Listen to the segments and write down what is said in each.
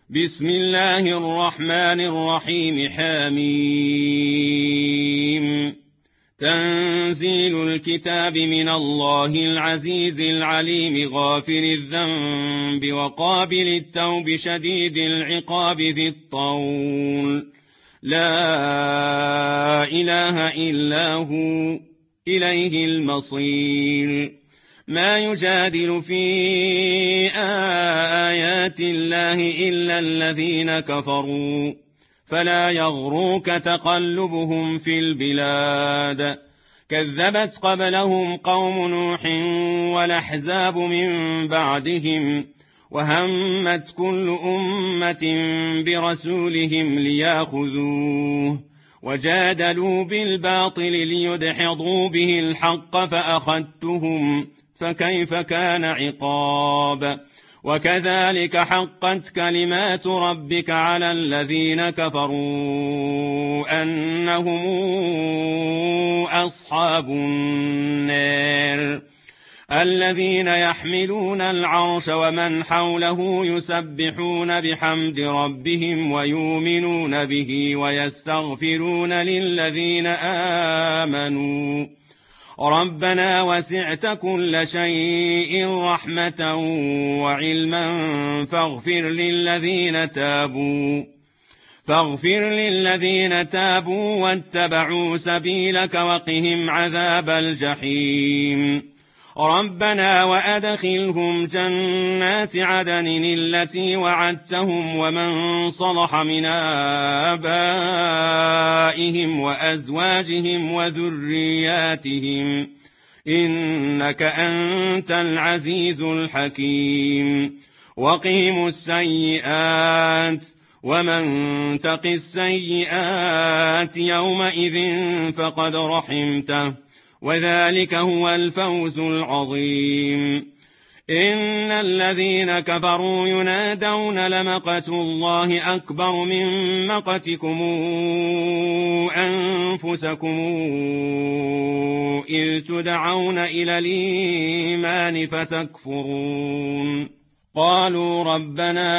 بسم الله الرحمن الرحيم. حميم. تنزيل الكتاب من الله العزيز العليم غافر الذنب وقابل التوب شديد العقاب ذي الطول لا إله إلا هو إليه المصير. ما يجادل في آيات الله إلا الذين كفروا فلا يغروك تقلبهم في البلاد. كذبت قبلهم قوم نوح والأحزاب من بعدهم وهمت كل أمة برسولهم ليأخذوه وجادلوا بالباطل ليدحضوا به الحق فأخذتهم فكيف كان عقاب. وكذلك حقت كلمات ربك على الذين كفروا أنهم أصحاب النار الذين يحملون العرش ومن حوله يسبحون بحمد ربهم ويؤمنون به ويستغفرون للذين آمنوا ربنا وسعت كل شيء رحمة وعلما فاغفر للذين تابوا واتبعوا سبيلك وقهم عذاب الجحيم. ربنا وأدخلهم جنات عدن التي وعدتهم ومن صلح من آبائهم وأزواجهم وذرياتهم إنك أنت العزيز الحكيم. وقهم السيئات ومن تق السيئات يومئذ فقد رحمته وذلك هو الفوز العظيم. إن الذين كفروا ينادون لمقت الله أكبر من مقتكم أنفسكم إذ تدعون إلى الإيمان فتكفرون. قالوا ربنا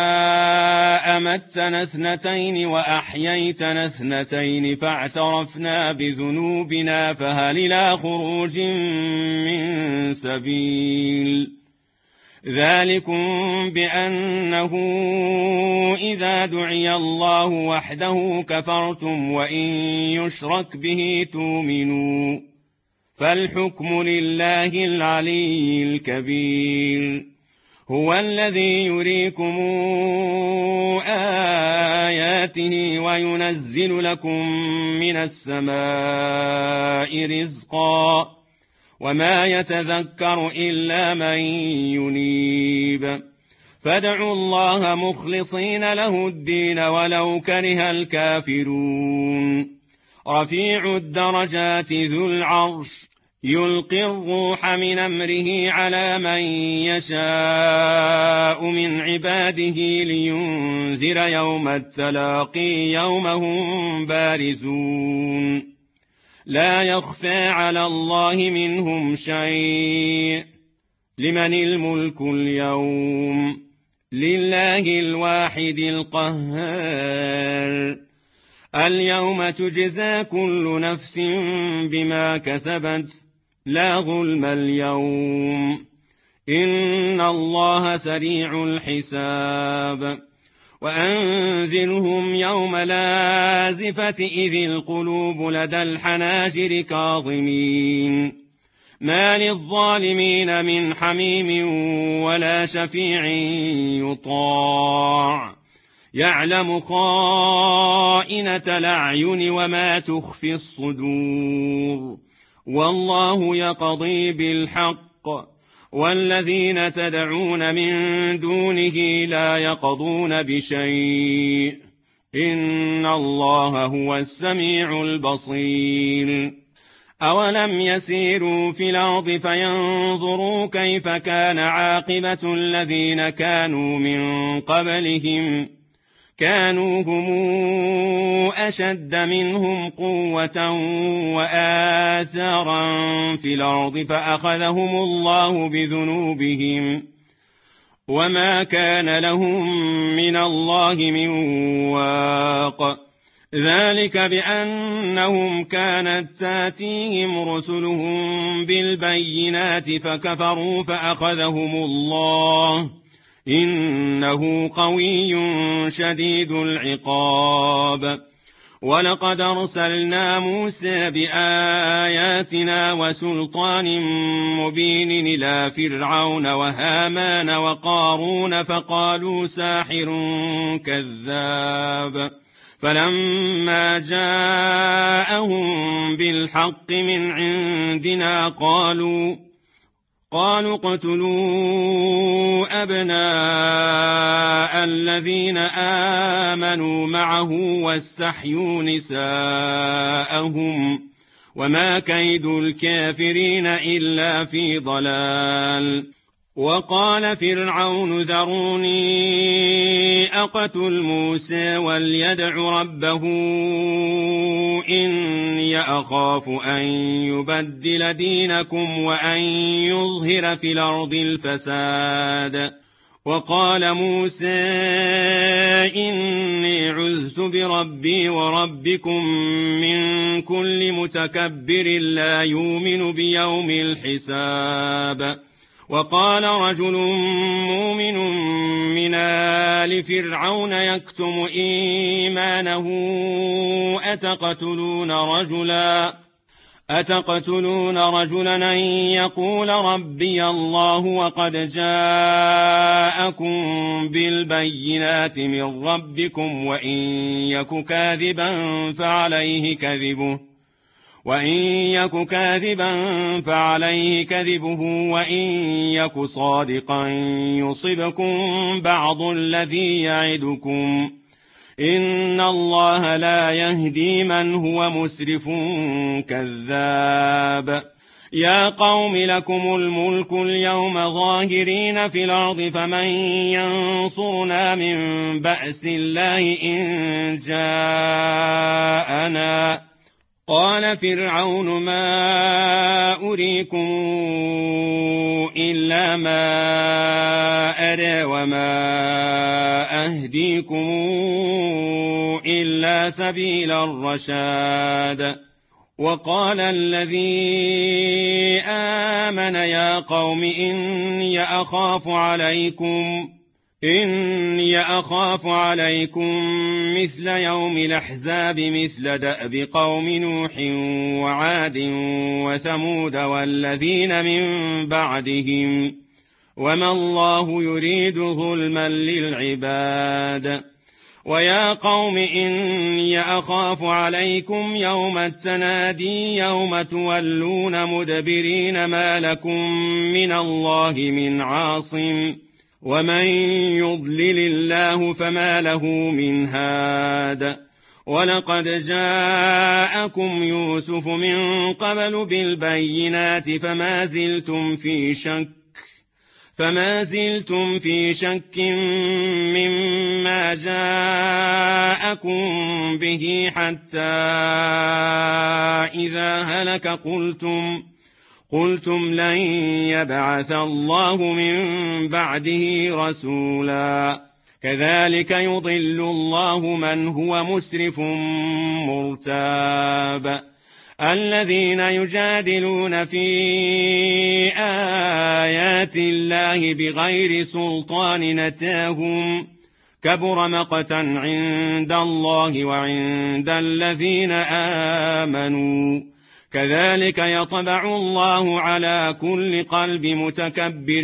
أمتنا اثنتين وأحييتنا اثنتين فاعترفنا بذنوبنا فهل إلى خروج من سبيل. ذلكم بأنه إذا دعي الله وحده كفرتم وإن يشرك به تؤمنوا فالحكم لله العلي الكبير. هو الذي يريكم آياته وينزل لكم من السماء رزقا وما يتذكر إلا من ينيب. فادعوا الله مخلصين له الدين ولو كره الكافرون. رفيع الدرجات ذو العرش يلقي الروح من أمره على من يشاء من عباده لينذر يوم التلاقي يوم هم بارزون لا يخفى على الله منهم شيء. لمن الملك اليوم لله الواحد القهار. اليوم تجزى كل نفس بما كسبت لا ظلم اليوم إن الله سريع الحساب. وأنذرهم يوم لازفة إذ القلوب لدى الحناجر كاظمين ما للظالمين من حميم ولا شفيع يطاع يعلم خائنة الأعين وما تخفي الصدور والله يقضي بالحق والذين تدعون من دونه لا يقضون بشيء إن الله هو السميع البصير. أولم يسيروا في الأرض فينظروا كيف كان عاقبة الذين كانوا من قبلهم كانوا هم أشد منهم قوة وآثارا في الأرض فأخذهم الله بذنوبهم وما كان لهم من الله من واق ذلك بأنهم كانت تاتيهم رسلهم بالبينات فكفروا فأخذهم الله إنه قوي شديد العقاب ولقد أرسلنا موسى بآياتنا وسلطان مبين إلى فرعون وهامان وقارون فقالوا ساحر كذاب فلما جاءهم بالحق من عندنا قالوا اقتلوا أبناء الذين آمنوا معه واستحيوا نساءهم وما كيد الكافرين إلا في ضلال وقال فرعون ذروني أقتل موسى وليدع ربه إني أخاف أن يبدل دينكم وأن يظهر في الأرض الفساد وقال موسى إني عذت بربي وربكم من كل متكبر لا يؤمن بيوم الحساب وقال رجل مؤمن من آل فرعون يكتم إيمانه أتقتلون رجلا أن يقول ربي الله وقد جاءكم بالبينات من ربكم وإن يك كاذبا فعليه كذبه وإن يك صادقا يصبكم بعض الذي يعدكم إن الله لا يهدي من هو مسرف كذاب يا قوم لكم الملك اليوم ظاهرين في الأرض فمن ينصرنا من بأس الله إن جاءنا قال فرعون ما أريكم إلا ما أرى وما أهديكم إلا سبيل الرشاد وقال الذي آمن يا قوم إني أخاف عليكم مثل يوم الأحزاب مثل دأب قوم نوح وعاد وثمود والذين من بعدهم وما الله يريد ظلما للعباد ويا قوم إني أخاف عليكم يوم التنادي يوم تولون مدبرين ما لكم من الله من عاصم ومن يضلل الله فما له من هاد ولقد جاءكم يوسف من قبل بالبينات فما زلتم في شك مما جاءكم به حتى إذا هلك قلتم لن يبعث الله من بعده رسولا كذلك يضل الله من هو مسرف مرتاب الذين يجادلون في آيات الله بغير سلطان أتاهم كبر مقتا عند الله وعند الذين آمنوا كذلك يطبع الله على كل قلب متكبر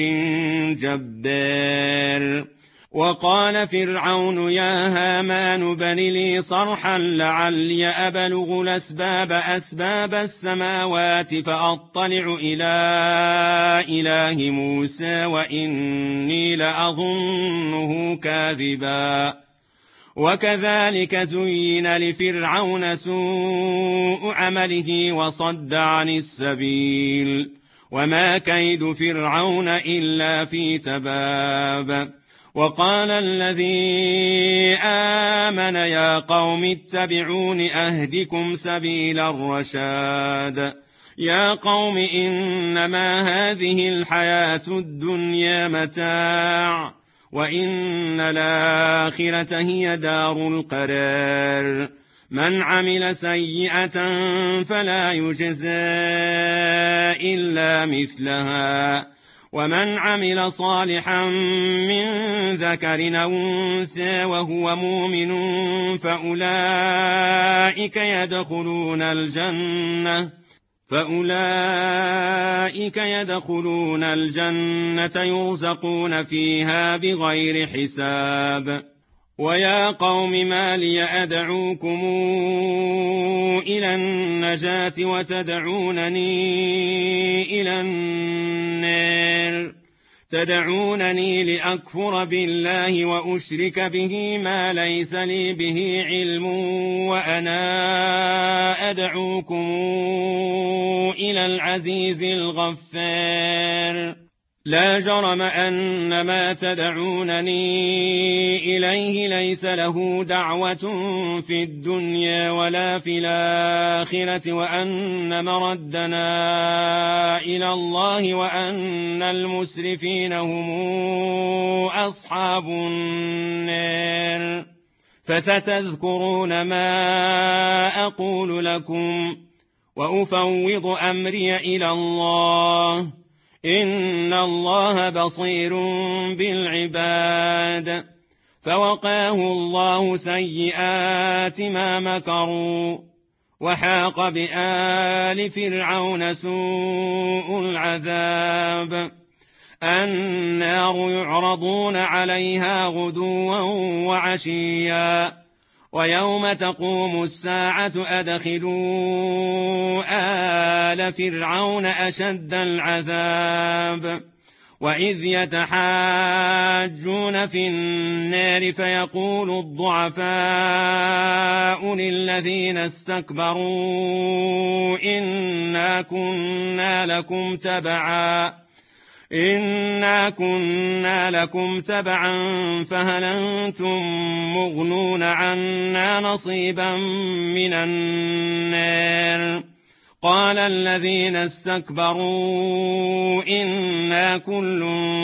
جبار وقال فرعون يا هامان بن لي صرحا لعلي أبلغ أسباب السماوات فأطلع إلى إله موسى وإني لأظنه كاذبا وكذلك زين لفرعون سوء عمله وصد عن السبيل وما كيد فرعون إلا في تباب وقال الذي آمن يا قوم اتبعون أهدكم سبيل الرشاد يا قوم إنما هذه الحياة الدنيا متاع وإن الآخرة هي دار القرار من عمل سيئة فلا يجزى إلا مثلها ومن عمل صالحا من ذكر أو أنثى وهو مؤمن فأولئك يدخلون الجنة يرزقون فيها بغير حساب ويا قوم ما لي أدعوكم إلى النجاة وتدعونني إلى النار تدعونني لأكفر بالله وأشرك به ما ليس لي به علم وأنا أدعوكم إلى العزيز الغفار لا جرم أن ما تدعونني إليه ليس له دعوة في الدنيا ولا في الآخرة وأن مردنا إلى الله وأن المسرفين هم أصحاب النار فستذكرون ما أقول لكم وأفوض أمري إلى الله إن الله بصير بالعباد فوقاه الله سيئات ما مكروا وحاق بآل فرعون سوء العذاب النار يعرضون عليها غدوا وعشيا ويوم تقوم الساعة أدخلوا آل فرعون أشد العذاب وإذ يتحاجون في النار فيقول الضعفاء للذين استكبروا إنا كنا لكم تبعا فهل أنتم مغنون عنا نصيبا من النار قال الذين استكبروا إنا كل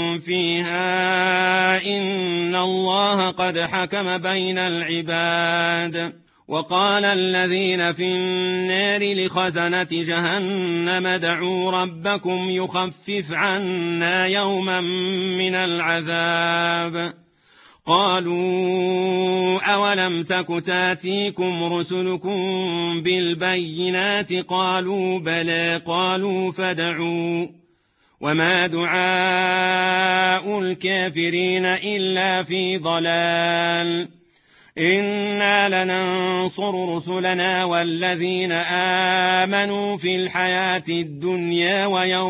فيها إن الله قد حكم بين العباد وقال الذين في النار لخزنة جهنم ادعوا ربكم يخفف عنا يوما من العذاب قالوا أولم تك تاتيكم رسلكم بالبينات قالوا بلى قالوا فادعوا وما دعاء الكافرين إلا في ضلال إنا لننصر رسلنا والذين آمنوا في الحياة الدنيا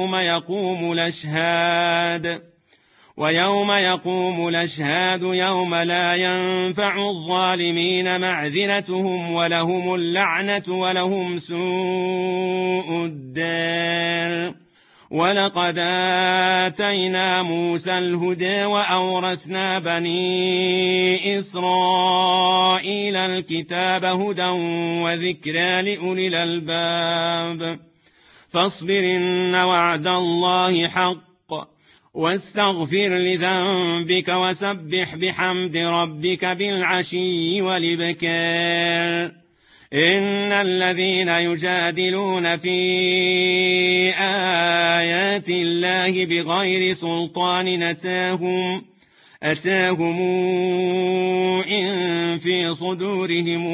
ويوم يقوم الأشهاد يوم لا ينفع الظالمين معذرتهم ولهم اللعنة ولهم سوء الدار ولقد آتينا موسى الهدى وأورثنا بني إسرائيل الكتاب هدى وذكرى لأولي الألباب فاصبر إن وعد الله حق واستغفر لذنبك وسبح بحمد ربك بالعشي والإبكار إن الذين يجادلون في آيات الله بغير سلطان أتاهم إن في صدورهم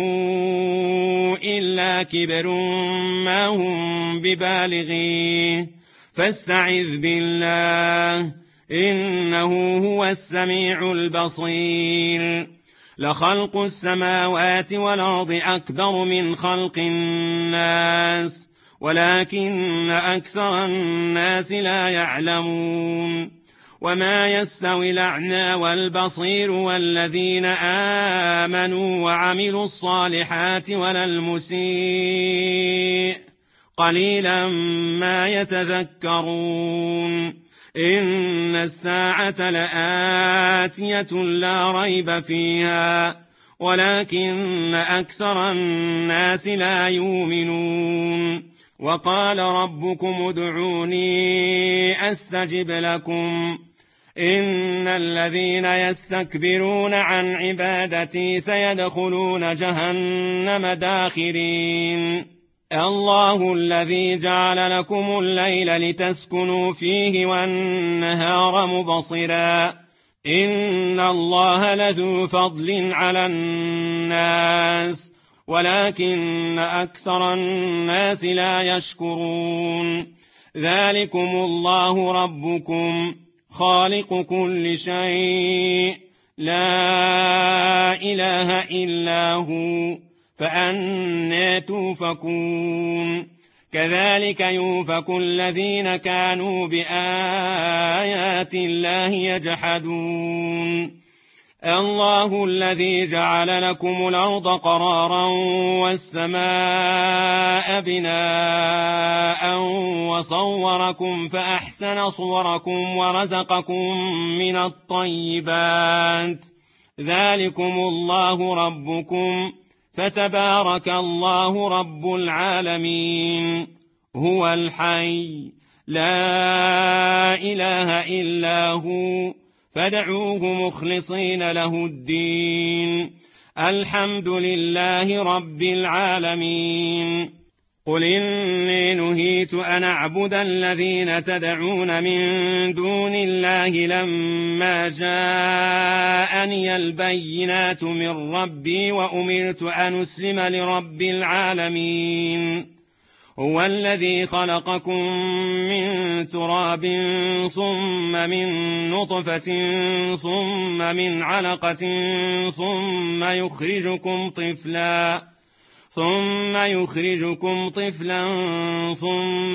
إلا كبر ما هم ببالغيه فاستعذ بالله إنه هو السميع البصير لخلق السماوات والأرض أكبر من خلق الناس ولكن أكثر الناس لا يعلمون وما يستوي الأعمى والبصير والذين آمنوا وعملوا الصالحات ولا المسيء قليلا ما يتذكرون إن الساعة لآتية لا ريب فيها ولكن أكثر الناس لا يؤمنون وقال ربكم ادعوني أستجب لكم إن الذين يستكبرون عن عبادتي سيدخلون جهنم داخرين الله الذي جعل لكم الليل لتسكنوا فيه والنهار مبصرا إن الله لذو فضل على الناس ولكن أكثر الناس لا يشكرون ذلكم الله ربكم خالق كل شيء لا إله إلا هو فأنى توفكون كذلك يوفك الذين كانوا بآيات الله يجحدون الله الذي جعل لكم الأرض قرارا والسماء بناء وصوركم فأحسن صوركم ورزقكم من الطيبات ذلكم الله ربكم فتبارك الله رب العالمين هو الحي لا إله إلا هو فادعوه مخلصين له الدين الحمد لله رب العالمين قل إني نهيت أن أعبد الذين تدعون من دون الله لما جاءني البينات من ربي وأمرت أن أسلم لرب العالمين هو الذي خلقكم من تراب ثم من نطفة ثم من علقة ثم يخرجكم طفلا ثم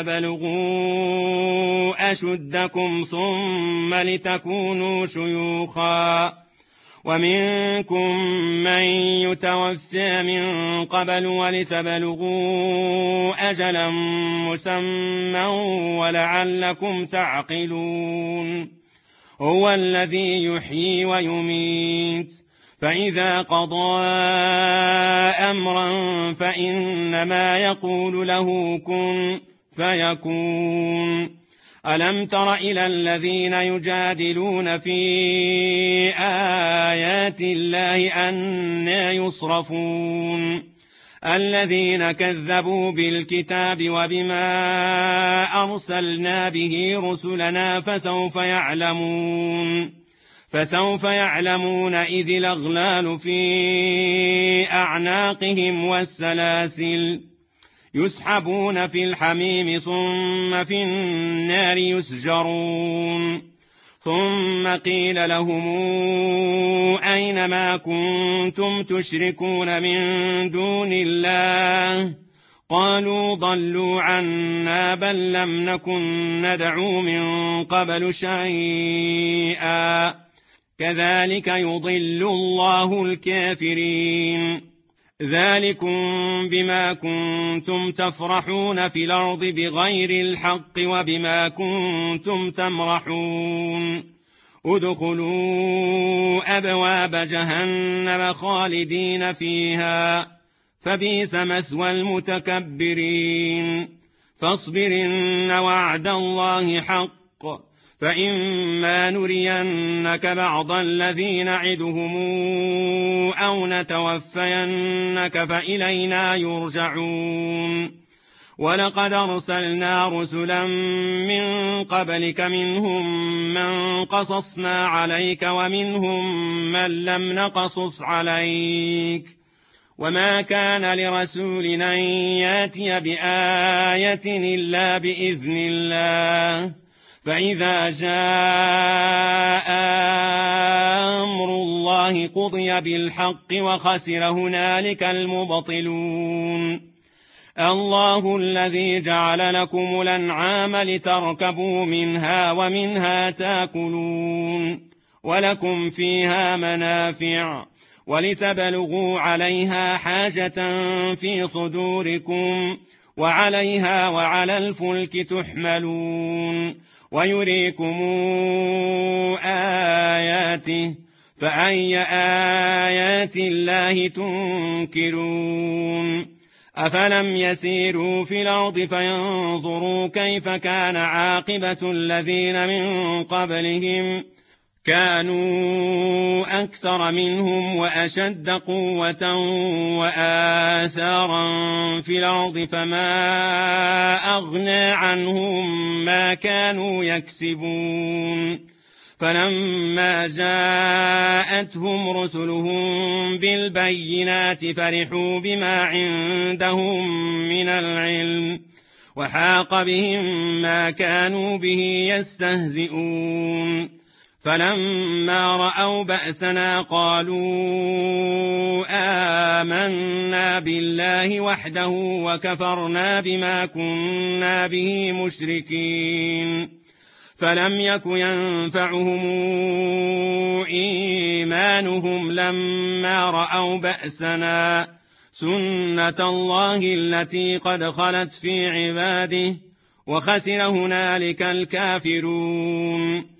لتبلغوا أشدكم ثم لتكونوا شيوخا ومنكم من يتوفى من قبل ولتبلغوا أجلا مسمى ولعلكم تعقلون هو الذي يحيي ويميت فإذا قضى أمرا فإنما يقول له كن فيكون ألم تر إلى الذين يجادلون في آيات الله أنى يصرفون الذين كذبوا بالكتاب وبما أرسلنا به رسلنا فسوف يعلمون إذ الأغلال في أعناقهم والسلاسل يسحبون في الحميم ثم في النار يسجرون ثم قيل لهم أين ما كنتم تشركون من دون الله قالوا ضلوا عنا بل لم نكن ندعو من قبل شيئا كذلك يضل الله الكافرين ذلكم بما كنتم تفرحون في الأرض بغير الحق وبما كنتم تمرحون ادخلوا أبواب جهنم خالدين فيها فبئس مثوى المتكبرين فاصبر إن وعد الله حق فإما نرينك بعض الذي نعدهم أو نتوفينك فإلينا يرجعون ولقد أرسلنا رسلا من قبلك منهم من قصصنا عليك ومنهم من لم نقصص عليك وما كان لرسول أن ياتي بآية إلا بإذن الله فإذا جاء أمر الله قضي بالحق وخسر هنالك المبطلون الله الذي جعل لكم الأنعام لتركبوا منها ومنها تاكلون ولكم فيها منافع ولتبلغوا عليها حاجة في صدوركم وعليها وعلى الفلك تحملون ويريكم آياته فأي آيات الله تنكرون أفلم يسيروا في الأرض فينظروا كيف كان عاقبة الذين من قبلهم كانوا أكثر منهم وأشد قوة وآثارا في الأرض فما أغنى عنهم ما كانوا يكسبون فلما جاءتهم رسلهم بالبينات فرحوا بما عندهم من العلم وحاق بهم ما كانوا به يستهزئون فلما رأوا بأسنا قالوا آمنا بالله وحده وكفرنا بما كنا به مشركين فلم يك ينفعهم إيمانهم لما رأوا بأسنا سنة الله التي قد خلت في عباده وخسر هنالك الكافرون